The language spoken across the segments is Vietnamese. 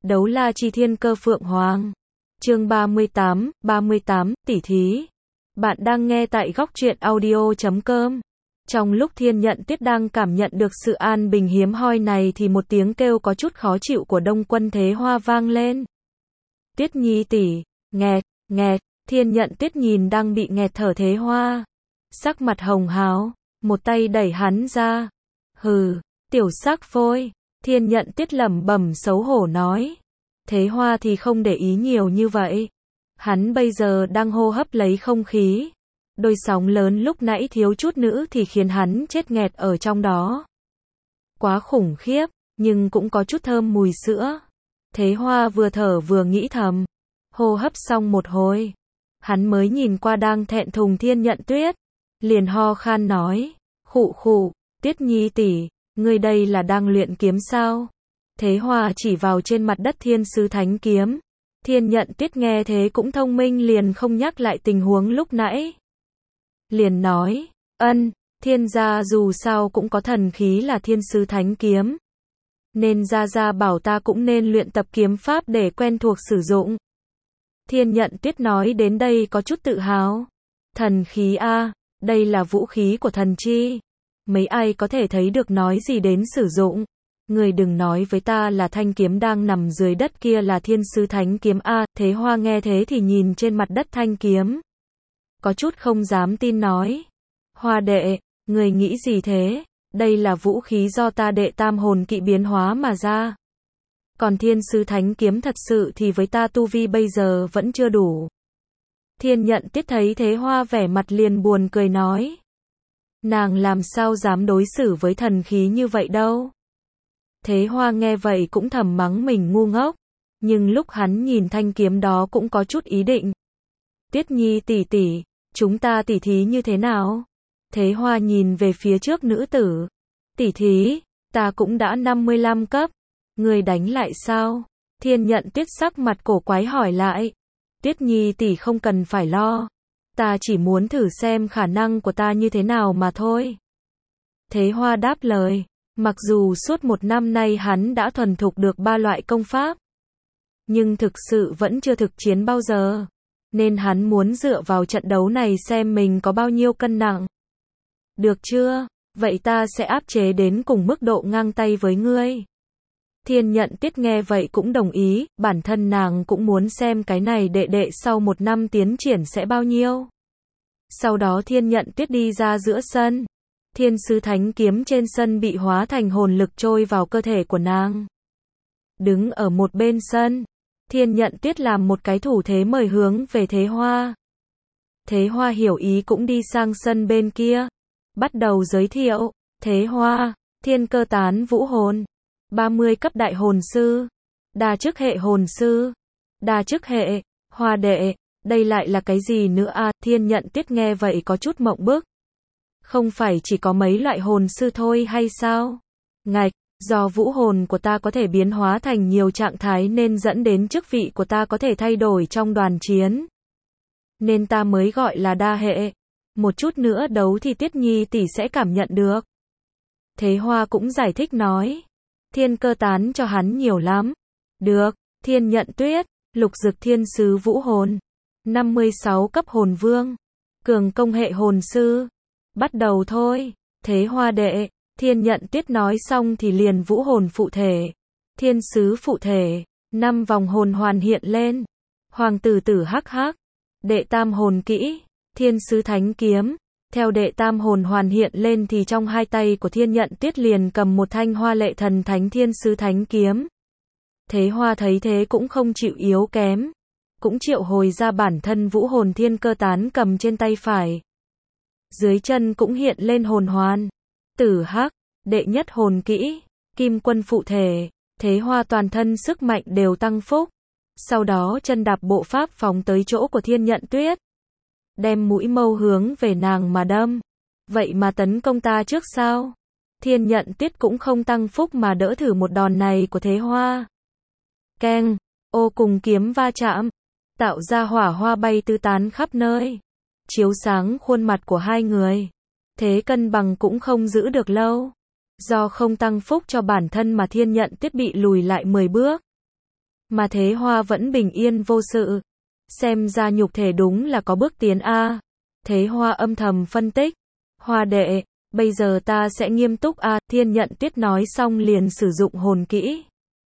Đấu la chi thiên cơ phượng hoàng. Chương 38, tỷ thí. Bạn đang nghe tại góc truyện audio.com. Trong lúc Thiên Nhận Tuyết đang cảm nhận được sự an bình hiếm hoi này thì một tiếng kêu có chút khó chịu của Đông Quân Thế Hoa vang lên. Tuyết Nhi tỷ, nghẹt, nghẹt, Thiên Nhận Tuyết nhìn đang bị nghẹt thở Thế Hoa. Sắc mặt hồng hào, một tay đẩy hắn ra. Hừ, tiểu sắc phôi, Thiên Nhận Tuyết lẩm bẩm xấu hổ nói. Thế Hoa thì không để ý nhiều như vậy. Hắn bây giờ đang hô hấp lấy không khí. Đôi sóng lớn lúc nãy thiếu chút nữa thì khiến hắn chết nghẹt ở trong đó. Quá khủng khiếp, nhưng cũng có chút thơm mùi sữa. Thế Hoa vừa thở vừa nghĩ thầm. Hô hấp xong một hồi, hắn mới nhìn qua đang thẹn thùng Thiên Nhận Tuyết. Liền ho khan nói, khụ khụ, Tuyết Nhi tỷ, ngươi đây là đang luyện kiếm sao? Thế Hoa chỉ vào trên mặt đất Thiên Sứ Thánh Kiếm. Thiên Nhận Tuyết nghe thế cũng thông minh liền không nhắc lại tình huống lúc nãy. Liền nói, thiên gia dù sao cũng có thần khí là Thiên Sứ Thánh Kiếm. Nên gia gia bảo ta cũng nên luyện tập kiếm pháp để quen thuộc sử dụng. Thiên Nhận Tuyết nói đến đây có chút tự hào. Thần khí a, đây là vũ khí của thần chi. Mấy ai có thể thấy được nói gì đến sử dụng. Người đừng nói với ta là thanh kiếm đang nằm dưới đất kia là Thiên Sứ Thánh Kiếm a. Thế Hoa nghe thế thì nhìn trên mặt đất thanh kiếm. Có chút không dám tin nói. Hoa đệ, người nghĩ gì thế? Đây là vũ khí do ta đệ tam hồn kỵ biến hóa mà ra. Còn Thiên Sứ Thánh Kiếm thật sự thì với ta tu vi bây giờ vẫn chưa đủ. Thiên Nhận Tuyết thấy Thế Hoa vẻ mặt liền buồn cười nói. Nàng làm sao dám đối xử với thần khí như vậy đâu. Thế Hoa nghe vậy cũng thầm mắng mình ngu ngốc. Nhưng lúc hắn nhìn thanh kiếm đó cũng có chút ý định. Tuyết Nhi tỷ tỷ, chúng ta tỷ thí như thế nào? Thế Hoa nhìn về phía trước nữ tử. Tỷ thí, ta cũng đã 55 cấp. Người đánh lại sao? Thiên Nhận Tuyết sắc mặt cổ quái hỏi lại. Tuyết Nhi tỷ không cần phải lo. Ta chỉ muốn thử xem khả năng của ta như thế nào mà thôi. Thế Hoa đáp lời. Mặc dù suốt một năm nay hắn đã thuần thục được 3 loại công pháp. Nhưng thực sự vẫn chưa thực chiến bao giờ. Nên hắn muốn dựa vào trận đấu này xem mình có bao nhiêu cân nặng. Được chưa? Vậy ta sẽ áp chế đến cùng mức độ ngang tay với ngươi. Thiên Nhận Tuyết nghe vậy cũng đồng ý, bản thân nàng cũng muốn xem cái này đệ đệ sau một năm tiến triển sẽ bao nhiêu. Sau đó Thiên Nhận Tuyết đi ra giữa sân. Thiên Sứ Thánh Kiếm trên sân bị hóa thành hồn lực trôi vào cơ thể của nàng. Đứng ở một bên sân, Thiên Nhận Tuyết làm một cái thủ thế mời hướng về Thế Hoa. Thế Hoa hiểu ý cũng đi sang sân bên kia. Bắt đầu giới thiệu, Thế Hoa, Thiên Cơ Tán Vũ Hồn. 30 cấp đại hồn sư. Đa chức hệ hồn sư. Đa chức hệ, Hoa đệ, đây lại là cái gì nữa à? Thiên Nhận Tuyết nghe vậy có chút mộng bức. Không phải chỉ có mấy loại hồn sư thôi hay sao? Ngạch, do vũ hồn của ta có thể biến hóa thành nhiều trạng thái nên dẫn đến chức vị của ta có thể thay đổi trong đoàn chiến. Nên ta mới gọi là đa hệ. Một chút nữa đấu thì Tuyết Nhi tỷ sẽ cảm nhận được. Thế Hoa cũng giải thích nói. Thiên cơ tán cho hắn nhiều lắm. Được, Thiên Nhận Tuyết, lục dực thiên sứ vũ hồn. 56 cấp hồn vương. Cường công hệ hồn sư. Bắt đầu thôi. Thế Hoa đệ, Thiên Nhận Tuyết nói xong thì liền vũ hồn phụ thể. Thiên sứ phụ thể. 5 vòng hồn hoàn hiện lên. Hoàng tử tử hắc hắc. Đệ tam hồn kỹ. Thiên Sứ Thánh Kiếm. Theo đệ tam hồn hoàn hiện lên thì trong hai tay của Thiên Nhận Tuyết liền cầm một thanh hoa lệ thần thánh Thiên Sứ Thánh Kiếm. Thế Hoa thấy thế cũng không chịu yếu kém. Cũng triệu hồi ra bản thân vũ hồn thiên cơ tán cầm trên tay phải. Dưới chân cũng hiện lên hồn hoàn. Tử hắc, đệ nhất hồn kỹ, kim quân phụ thể. Thế Hoa toàn thân sức mạnh đều tăng phúc. Sau đó chân đạp bộ pháp phóng tới chỗ của Thiên Nhận Tuyết. Đem mũi mâu hướng về nàng mà đâm. Vậy mà tấn công ta trước sao? Thiên Nhận Tuyết cũng không tăng phúc mà đỡ thử một đòn này của Thế Hoa. Keng, ô cùng kiếm va chạm. Tạo ra hỏa hoa bay tứ tán khắp nơi. Chiếu sáng khuôn mặt của hai người. Thế cân bằng cũng không giữ được lâu. Do không tăng phúc cho bản thân mà Thiên Nhận Tuyết bị lùi lại 10 bước. Mà Thế Hoa vẫn bình yên vô sự. Xem ra nhục thể đúng là có bước tiến a. Thế Hoa âm thầm phân tích. Hoa đệ, bây giờ ta sẽ nghiêm túc a. Thiên Nhận Tuyết nói xong liền sử dụng hồn kỹ.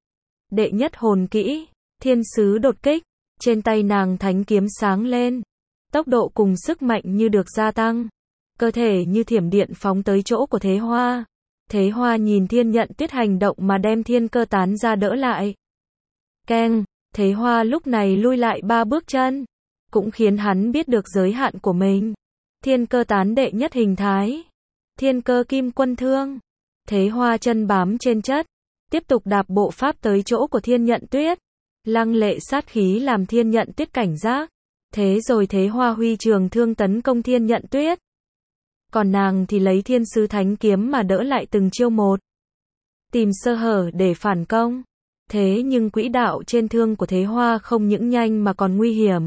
Đệ nhất hồn kỹ, thiên sứ đột kích. Trên tay nàng thánh kiếm sáng lên. Tốc độ cùng sức mạnh như được gia tăng. Cơ thể như thiểm điện phóng tới chỗ của Thế Hoa. Thế Hoa nhìn Thiên Nhận Tuyết hành động mà đem thiên cơ tán ra đỡ lại. Keng, Thế Hoa lúc này lui lại 3 bước chân. Cũng khiến hắn biết được giới hạn của mình. Thiên cơ tán đệ nhất hình thái. Thiên cơ kim quân thương. Thế Hoa chân bám trên chất. Tiếp tục đạp bộ pháp tới chỗ của Thiên Nhận Tuyết. Lăng lệ sát khí làm Thiên Nhận Tuyết cảnh giác. Thế rồi Thế Hoa huy trường thương tấn công Thiên Nhận Tuyết. Còn nàng thì lấy thiên sứ thánh kiếm mà đỡ lại từng chiêu một. Tìm sơ hở để phản công. Thế nhưng quỹ đạo trên thương của Thế Hoa không những nhanh mà còn nguy hiểm.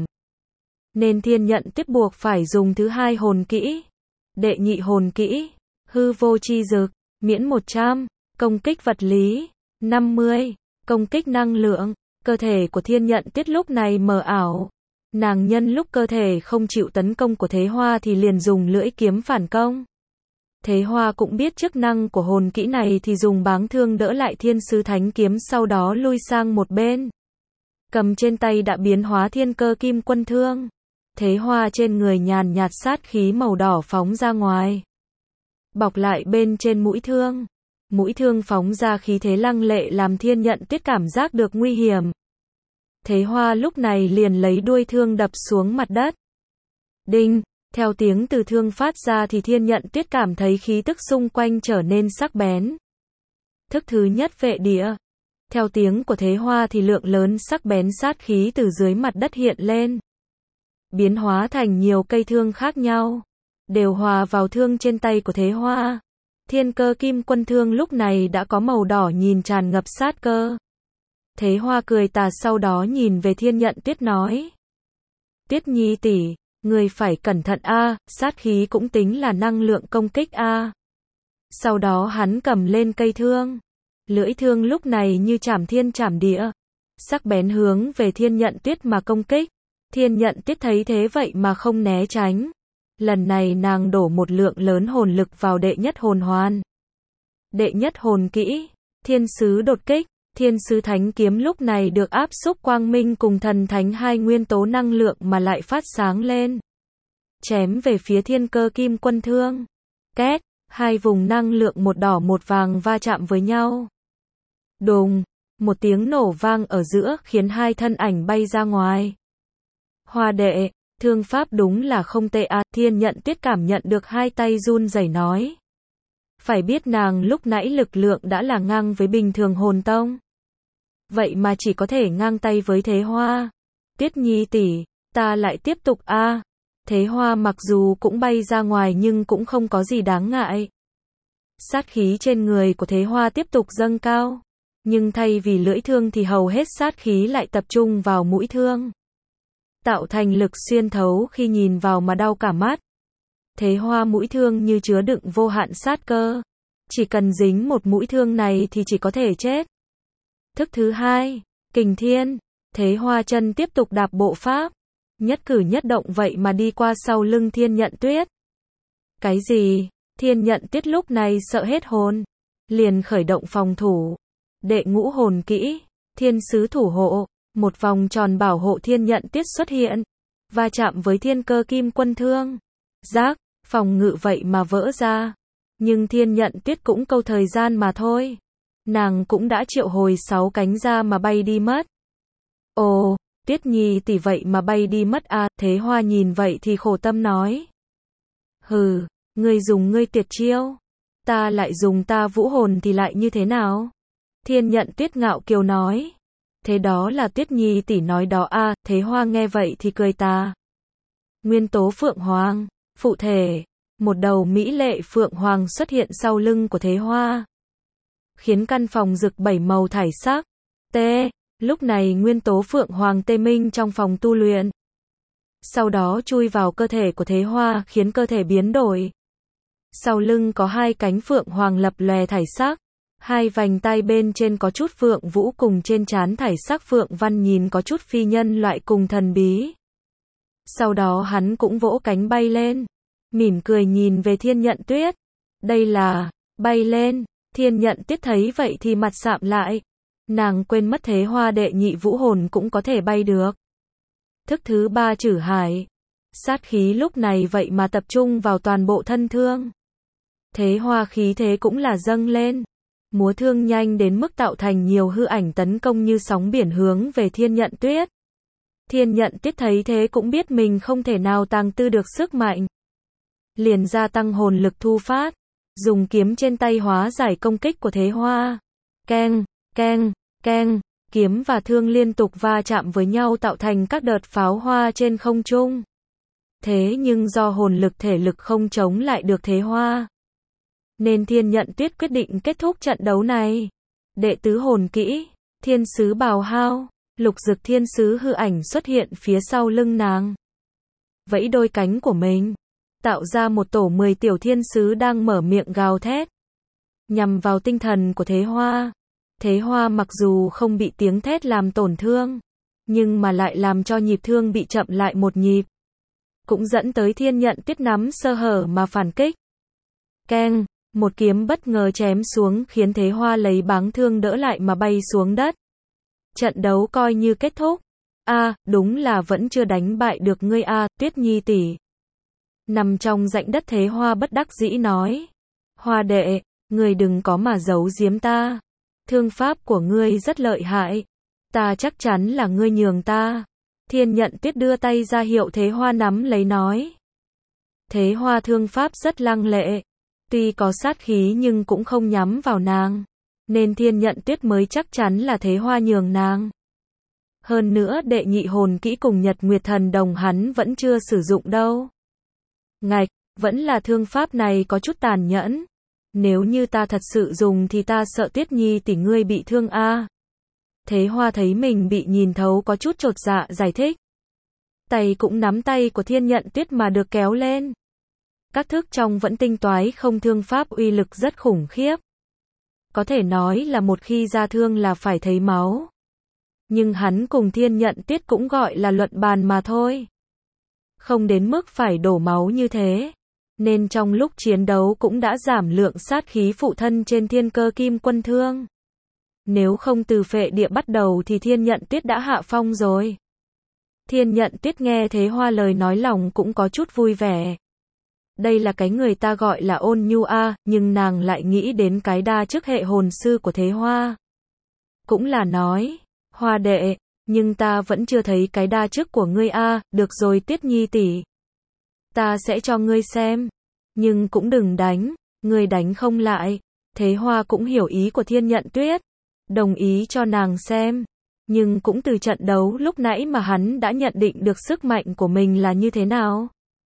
Nên Thiên Nhận Tuyết buộc phải dùng thứ hai hồn kỹ. Đệ nhị hồn kỹ, hư vô chi dực, miễn 100, công kích vật lý, 50, công kích năng lượng. Cơ thể của Thiên Nhận Tuyết lúc này mờ ảo. Nàng nhân lúc cơ thể không chịu tấn công của Thế Hoa thì liền dùng lưỡi kiếm phản công. Thế Hoa cũng biết chức năng của hồn kỹ này thì dùng báng thương đỡ lại thiên sứ thánh kiếm, sau đó lui sang một bên. Cầm trên tay đã biến hóa thiên cơ kim quân thương. Thế Hoa trên người nhàn nhạt sát khí màu đỏ phóng ra ngoài. Bọc lại bên trên mũi thương. Mũi thương phóng ra khí thế lăng lệ làm Thiên Nhận Tuyết cảm giác được nguy hiểm. Thế Hoa lúc này liền lấy đuôi thương đập xuống mặt đất. Đinh, theo tiếng từ thương phát ra thì Thiên Nhận Tuyết cảm thấy khí tức xung quanh trở nên sắc bén. Thức thứ nhất vệ địa. Theo tiếng của Thế Hoa thì lượng lớn sắc bén sát khí từ dưới mặt đất hiện lên. Biến hóa thành nhiều cây thương khác nhau. Đều hòa vào thương trên tay của Thế Hoa. Thiên cơ kim quân thương lúc này đã có màu đỏ nhìn tràn ngập sát cơ. Thế Hoa cười tà sau đó nhìn về Thiên Nhận Tuyết nói. Tuyết Nhi tỷ, người phải cẩn thận a, sát khí cũng tính là năng lượng công kích a. Sau đó hắn cầm lên cây thương. Lưỡi thương lúc này như chảm thiên chảm địa. Sắc bén hướng về Thiên Nhận Tuyết mà công kích. Thiên Nhận Tuyết thấy thế vậy mà không né tránh. Lần này nàng đổ một lượng lớn hồn lực vào đệ nhất hồn hoàn. Đệ nhất hồn kỹ, thiên sứ đột kích. Thiên sứ thánh kiếm lúc này được áp xúc quang minh cùng thần thánh hai nguyên tố năng lượng mà lại phát sáng lên. Chém về phía thiên cơ kim quân thương. Két, hai vùng năng lượng một đỏ một vàng va chạm với nhau. Đùng, một tiếng nổ vang ở giữa khiến hai thân ảnh bay ra ngoài. Hoa đệ, thương pháp đúng là không tệ à. Thiên Nhận Tuyết cảm nhận được hai tay run rẩy nói. Phải biết nàng lúc nãy lực lượng đã là ngang với bình thường hồn tông. Vậy mà chỉ có thể ngang tay với Thế Hoa. Tuyết Nhi tỷ, ta lại tiếp tục a. Thế Hoa mặc dù cũng bay ra ngoài nhưng cũng không có gì đáng ngại. Sát khí trên người của Thế Hoa tiếp tục dâng cao. Nhưng thay vì lưỡi thương thì hầu hết sát khí lại tập trung vào mũi thương. Tạo thành lực xuyên thấu khi nhìn vào mà đau cả mắt. Thế Hoa mũi thương như chứa đựng vô hạn sát cơ. Chỉ cần dính một mũi thương này thì chỉ có thể chết. Thức thứ hai, kình thiên. Thế Hoa chân tiếp tục đạp bộ pháp. Nhất cử nhất động vậy mà đi qua sau lưng Thiên Nhận Tuyết. Cái gì? Thiên Nhận Tuyết lúc này sợ hết hồn. Liền khởi động phòng thủ. Đệ ngũ hồn kỹ, thiên sứ thủ hộ. Một vòng tròn bảo hộ Thiên Nhận Tuyết xuất hiện. Va chạm với thiên cơ kim quân thương. Rác, phòng ngự vậy mà vỡ ra. Nhưng Thiên Nhận Tuyết cũng câu thời gian mà thôi. Nàng cũng đã triệu hồi 6 cánh ra mà bay đi mất. Ồ, Tuyết Nhi tỷ vậy mà bay đi mất à. Thế Hoa nhìn vậy thì khổ tâm nói. Hừ, ngươi dùng ngươi tuyệt chiêu. Ta lại dùng ta vũ hồn thì lại như thế nào? Thiên Nhận Tuyết ngạo kiều nói. Thế đó là Tuyết Nhi tỷ nói đó à. Thế Hoa nghe vậy thì cười tà. Nguyên tố Phượng Hoàng, phụ thể. Một đầu mỹ lệ Phượng Hoàng xuất hiện sau lưng của Thế Hoa. Khiến căn phòng rực 7 màu thải sắc. T. Lúc này nguyên tố Phượng Hoàng tê minh trong phòng tu luyện. Sau đó chui vào cơ thể của Thế Hoa khiến cơ thể biến đổi. Sau lưng có hai cánh Phượng Hoàng lập lòe thải sắc. Hai vành tai bên trên có chút phượng vũ cùng trên trán thải sắc phượng văn nhìn có chút phi nhân loại cùng thần bí. Sau đó hắn cũng vỗ cánh bay lên, mỉm cười nhìn về Thiên Nhận Tuyết. Đây là, bay lên, Thiên Nhận Tuyết thấy vậy thì mặt sạm lại. Nàng quên mất Thế Hoa đệ nhị vũ hồn cũng có thể bay được. Thức thứ ba Trử Hải. Sát khí lúc này vậy mà tập trung vào toàn bộ thân thương. Thế Hoa khí thế cũng là dâng lên. Múa thương nhanh đến mức tạo thành nhiều hư ảnh tấn công như sóng biển hướng về Thiên Nhận Tuyết. Thiên Nhận Tuyết thấy thế cũng biết mình không thể nào tàng tư được sức mạnh. Liền gia tăng hồn lực thu phát. Dùng kiếm trên tay hóa giải công kích của Thế Hoa. Keng, keng, keng, kiếm và thương liên tục va chạm với nhau tạo thành các đợt pháo hoa trên không trung. Thế nhưng do hồn lực thể lực không chống lại được Thế Hoa, nên Thiên Nhận Tuyết quyết định kết thúc trận đấu này. Đệ tứ hồn kỹ, Thiên Sứ Bào Hao, Lục Dực Thiên Sứ hư ảnh xuất hiện phía sau lưng nàng. Vẫy đôi cánh của mình, tạo ra một tổ 10 tiểu thiên sứ đang mở miệng gào thét, nhằm vào tinh thần của Thế Hoa. Thế Hoa mặc dù không bị tiếng thét làm tổn thương, nhưng mà lại làm cho nhịp thương bị chậm lại một nhịp. Cũng dẫn tới Thiên Nhận Tuyết nắm sơ hở mà phản kích. Keng, một kiếm bất ngờ chém xuống khiến Thế Hoa lấy báng thương đỡ lại mà bay xuống đất. Trận đấu coi như kết thúc. Đúng là vẫn chưa đánh bại được ngươi Tuyết Nhi tỷ. Nằm trong rãnh đất Thế Hoa bất đắc dĩ nói. Hoa đệ, ngươi đừng có mà giấu giếm ta. Thương pháp của ngươi rất lợi hại. Ta chắc chắn là ngươi nhường ta. Thiên Nhận Tuyết đưa tay ra hiệu Thế Hoa nắm lấy nói. Thế Hoa thương pháp rất lăng lệ. Tuy có sát khí nhưng cũng không nhắm vào nàng. Nên Thiên Nhận Tuyết mới chắc chắn là Thế Hoa nhường nàng. Hơn nữa đệ nhị hồn kỹ cùng Nhật Nguyệt Thần Đồng hắn vẫn chưa sử dụng đâu. Ngạch, vẫn là thương pháp này có chút tàn nhẫn. Nếu như ta thật sự dùng thì ta sợ Tuyết Nhi tỷ ngươi bị thương Thế Hoa thấy mình bị nhìn thấu có chút chột dạ giải thích. Tay cũng nắm tay của Thiên Nhận Tuyết mà được kéo lên. Các thức trong vẫn tinh toái không thương pháp uy lực rất khủng khiếp. Có thể nói là một khi ra thương là phải thấy máu. Nhưng hắn cùng Thiên Nhận Tuyết cũng gọi là luận bàn mà thôi. Không đến mức phải đổ máu như thế. Nên trong lúc chiến đấu cũng đã giảm lượng sát khí phụ thân trên Thiên Cơ Kim Quân Thương. Nếu không từ phệ địa bắt đầu thì Thiên Nhận Tuyết đã hạ phong rồi. Thiên Nhận Tuyết nghe Thế Hoa lời nói lòng cũng có chút vui vẻ. Đây là cái người ta gọi là ôn nhu nhưng nàng lại nghĩ đến cái đa chức hệ hồn sư của Thế Hoa. Cũng là nói, Hoa đệ, nhưng ta vẫn chưa thấy cái đa chức của ngươi được rồi Tuyết Nhi tỷ. Ta sẽ cho ngươi xem, nhưng cũng đừng đánh, ngươi đánh không lại. Thế Hoa cũng hiểu ý của Thiên Nhận Tuyết, đồng ý cho nàng xem. Nhưng cũng từ trận đấu lúc nãy mà hắn đã nhận định được sức mạnh của mình là như thế nào.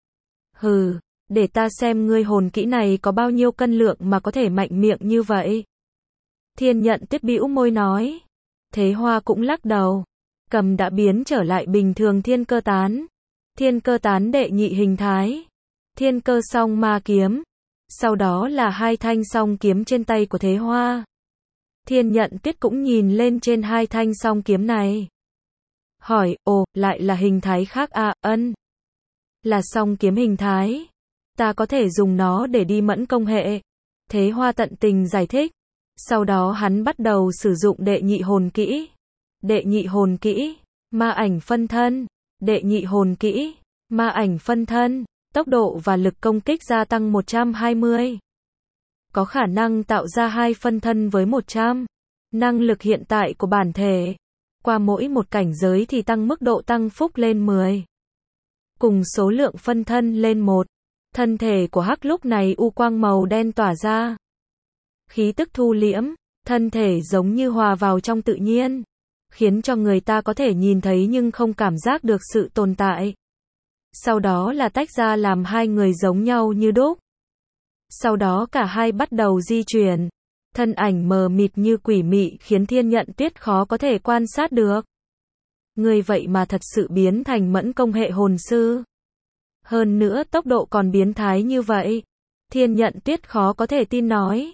Hừ, để ta xem ngươi hồn kỹ này có bao nhiêu cân lượng mà có thể mạnh miệng như vậy. Thiên Nhận Tuyết bĩu môi nói. Thế Hoa cũng lắc đầu. Cầm đã biến trở lại bình thường Thiên Cơ Tán. Thiên Cơ Tán đệ nhị hình thái. Thiên Cơ Song Ma Kiếm. Sau đó là hai thanh song kiếm trên tay của Thế Hoa. Thiên Nhận Tuyết cũng nhìn lên trên hai thanh song kiếm này. Hỏi, lại là hình thái khác ân. Là song kiếm hình thái. Ta có thể dùng nó để đi mẫn công hệ. Thế Hoa tận tình giải thích. Sau đó hắn bắt đầu sử dụng đệ nhị hồn kỹ. Đệ nhị hồn kỹ, ma ảnh phân thân. Đệ nhị hồn kỹ, ma ảnh phân thân. Tốc độ và lực công kích gia tăng 120. Có khả năng tạo ra 2 phân thân với 100. Năng lực hiện tại của bản thể. Qua mỗi một cảnh giới thì tăng mức độ tăng phúc lên 10. Cùng số lượng phân thân lên 1. Thân thể của Hắc lúc này u quang màu đen tỏa ra. Khí tức thu liễm, thân thể giống như hòa vào trong tự nhiên. Khiến cho người ta có thể nhìn thấy nhưng không cảm giác được sự tồn tại. Sau đó là tách ra làm hai người giống nhau như đúc. Sau đó cả hai bắt đầu di chuyển. Thân ảnh mờ mịt như quỷ mị khiến Thiên Nhận Tuyết khó có thể quan sát được. Người vậy mà thật sự biến thành mẫn công hệ hồn sư. Hơn nữa tốc độ còn biến thái như vậy. Thiên Nhận Tuyết khó có thể tin nói.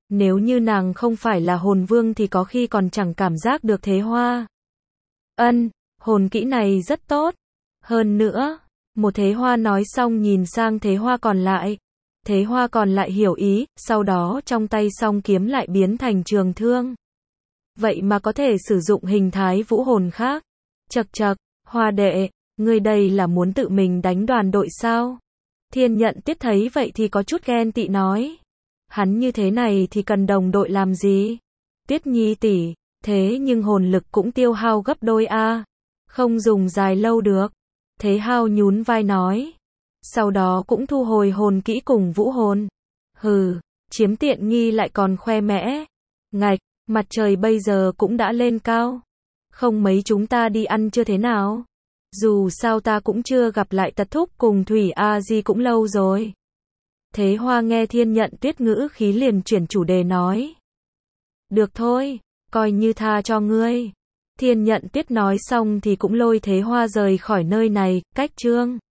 Nếu như nàng không phải là hồn vương thì có khi còn chẳng cảm giác được Thế Hoa. Hồn kỹ này rất tốt. Hơn nữa, một Thế Hoa nói xong nhìn sang Thế Hoa còn lại. Thế Hoa còn lại hiểu ý, sau đó trong tay song kiếm lại biến thành trường thương. Vậy mà có thể sử dụng hình thái vũ hồn khác. Chậc chậc, Hoa đệ, ngươi đây là muốn tự mình đánh đoàn đội sao? Thiên Nhận Tuyết thấy vậy thì có chút ghen tị nói. Hắn như thế này thì cần đồng đội làm gì? Tuyết Nhi tỷ, thế nhưng hồn lực cũng tiêu hao gấp đôi a, không dùng dài lâu được. Thế Hao nhún vai nói. Sau đó cũng thu hồi hồn kỹ cùng vũ hồn. Hừ, chiếm tiện nghi lại còn khoe mẽ. Ngạch, mặt trời bây giờ cũng đã lên cao. Không mấy chúng ta đi ăn chưa thế nào? Dù sao ta cũng chưa gặp lại Tật Thúc cùng Thủy A Di cũng lâu rồi. Thế Hoa nghe Thiên Nhận Tuyết ngữ khí liền chuyển chủ đề nói. Được thôi, coi như tha cho ngươi. Thiên Nhận Tuyết nói xong thì cũng lôi Thế Hoa rời khỏi nơi này, cách chương